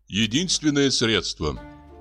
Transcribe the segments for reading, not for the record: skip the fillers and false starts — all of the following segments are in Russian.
Единственное средство.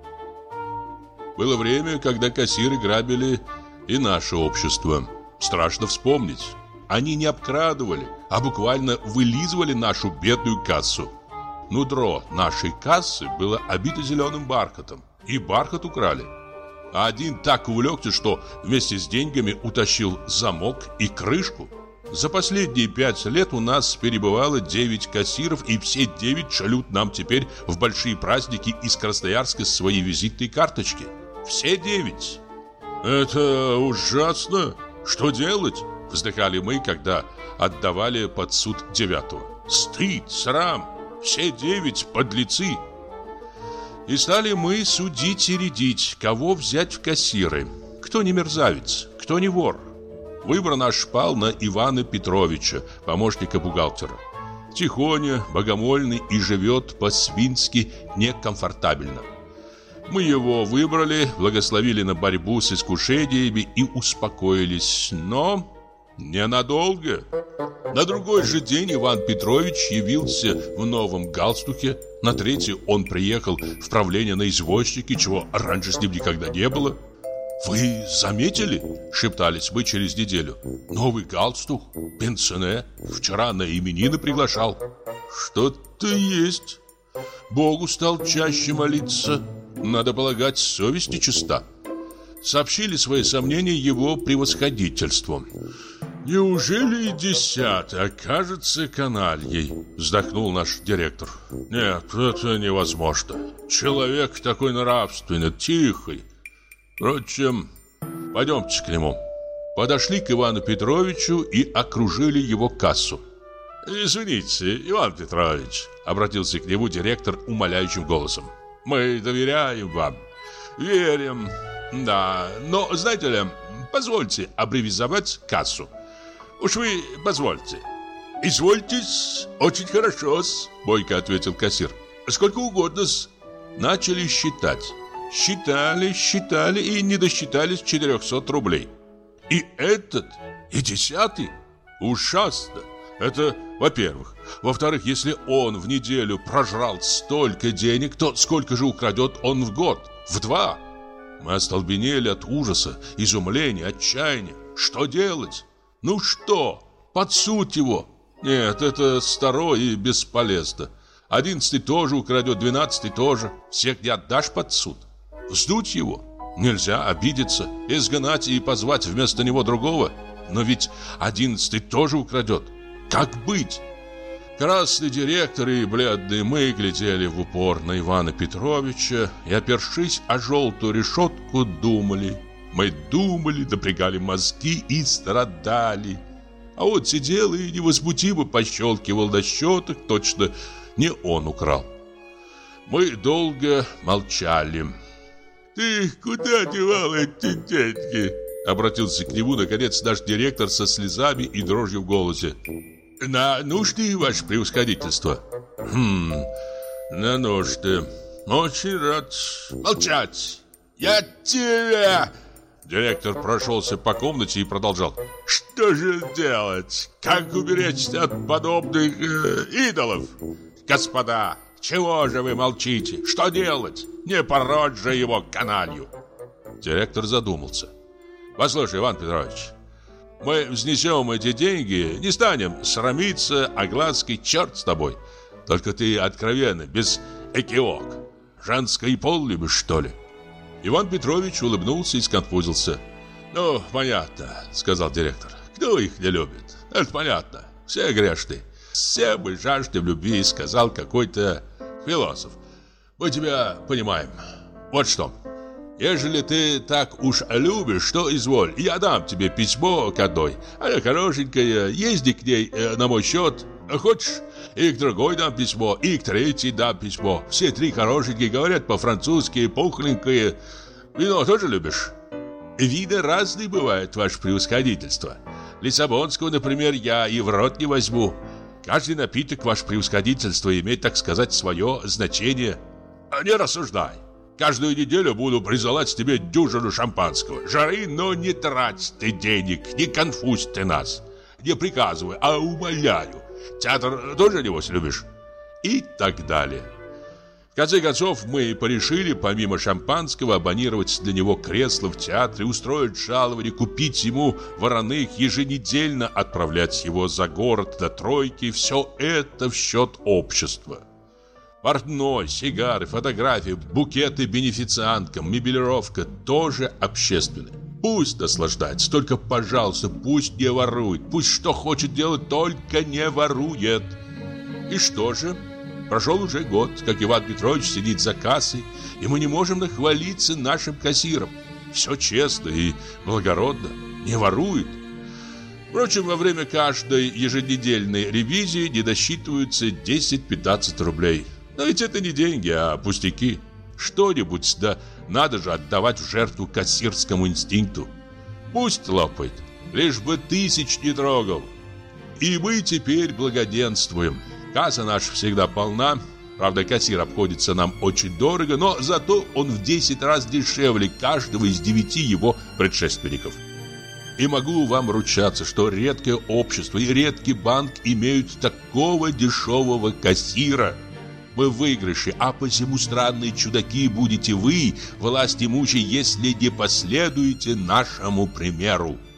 Было время, когда кассиры грабили и наше общество. Страшно вспомнить. Они не обкрадывали, а буквально вылизывали нашу бедную кассу. Нутро нашей кассы было обито зеленым бархатом, и бархат украли. А один так увлекся, что вместе с деньгами утащил замок и крышку. За последние 5 лет у нас перебывало 9 кассиров, и все 9 шлют нам теперь в большие праздники из Красноярска свои визитные карточки. Все 9. Это ужасно. Что делать? Вздыхали мы, когда отдавали под суд 9-го. Стыд, срам. Все 9 подлецы. И стали мы судить и рядить, кого взять в кассиры. Кто не мерзавец, кто не вор. Выбор наш пал на Ивана Петровича, помощника бухгалтера. Тихоня, богомольный и живет по-свински некомфортабельно. Мы его выбрали, благословили на борьбу с искушениями и успокоились, но ненадолго. На другой же день Иван Петрович явился в новом галстуке. На третий он приехал в правление на извозчике, чего раньше с ним никогда не было. «Вы заметили?» – шептались мы через неделю. «Новый галстук, пенсионер, вчера на именины приглашал». «Что-то есть. Богу стал чаще молиться. Надо полагать, совесть нечиста». Сообщили свои сомнения его превосходительству. «Неужели и 10-й окажется канальей?» – вздохнул наш директор. «Нет, это невозможно. Человек такой нравственный, тихий. Впрочем, пойдемте к нему». Подошли к Ивану Петровичу и окружили его кассу. «Извините, Иван Петрович», — обратился к нему директор умоляющим голосом. «Мы доверяем вам, верим, да, но, знаете ли, позвольте аббревизовать кассу. Уж вы позвольте». «Извольтесь, очень хорошо-с», — бойко ответил кассир. «Сколько угодно-с». Начали считать. Считали и не досчитались 400 рублей. И этот, и 10-й. Ужасно. Это, во-первых. Во-вторых, если он в неделю прожрал столько денег, то сколько же украдет он в год? В 2. Мы остолбенели от ужаса, изумления, отчаяния. Что делать? Ну что? Под суд его? Нет, это старо и бесполезно. 11-й тоже украдет, 12-й тоже. Всех не отдашь под суд. Вздуть его? Нельзя, обидеться, изгнать и позвать вместо него другого. Но ведь 11-й тоже украдет. Как быть? Красный директор и бледный мы глядели в упор на Ивана Петровича и, опершись о желтую решетку, думали. Мы думали, напрягали мозги и страдали. А он сидел и невозмутимо пощелкивал на счетах, точно не он украл. Мы долго молчали. «Ты куда девал эти деньги?» Обратился к нему, наконец, наш директор со слезами и дрожью в голосе. «На нужды, ваше превосходительство». На нужды. Очень рад. Молчать! Я тебя...» Директор прошелся по комнате и продолжал. «Что же делать? Как уберечься от подобных идолов? Господа, чего же вы молчите? Что делать? Не пороть же его каналью!» Директор задумался. «Послушай, Иван Петрович, мы взнесем эти деньги, не станем срамиться, оглаской, черт с тобой. Только ты откровенно, без экивок. Женский пол любишь, что ли?» Иван Петрович улыбнулся и сконфузился. «Ну, понятно», — сказал директор. «Кто их не любит? Это понятно. Все грешны. Все мы жаждем любви», — сказал какой-то философ. «Мы тебя понимаем. Вот что. Ежели ты так уж любишь, то изволь. Я дам тебе письмо к одной. Она хорошенькая, езди к ней на мой счет. Хочешь, и к другой дам письмо, и к третьей дам письмо. Все 3 хорошенькие, говорят по-французски, пухленькие. Вино тоже любишь?» «Виды разные бывают, ваше превосходительство. Лиссабонского, например, я и в рот не возьму. Каждый напиток, ваше превосходительство, имеет, так сказать, свое значение. Не рассуждай. Каждую неделю буду присылать тебе дюжину шампанского. Жары, но не трать ты денег, не конфузь ты нас. Не приказывай, а умоляю. Театр тоже, небось, любишь?» И так далее. В конце концов, мы порешили, помимо шампанского, абонировать для него кресло в театре, устроить жалование, купить ему вороных, еженедельно отправлять его за город до тройки. Все это в счет общества. Портной, сигары, фотографии, букеты бенефицианткам, мебелировка тоже общественные. Пусть наслаждается, только, пожалуйста, пусть не ворует. Пусть что хочет делать, только не ворует. И что же? Прошел уже год, как Иван Петрович сидит за кассой, и мы не можем нахвалиться нашим кассиром. Все честно и благородно, не ворует. Впрочем, во время каждой еженедельной ревизии не досчитываются 10-15 рублей. Но ведь это не деньги, а пустяки. Что-нибудь, да надо же отдавать в жертву кассирскому инстинкту. Пусть лопает, лишь бы тысяч не трогал. И мы теперь благоденствуем. Касса наша всегда полна. Правда, кассир обходится нам очень дорого, но зато он в 10 раз дешевле каждого из 9 его предшественников. И могу вам ручаться, что редкое общество и редкий банк имеют такого дешевого кассира. Мы в выигрыше, а посему странные чудаки будете вы, власть имущие, если не последуете нашему примеру.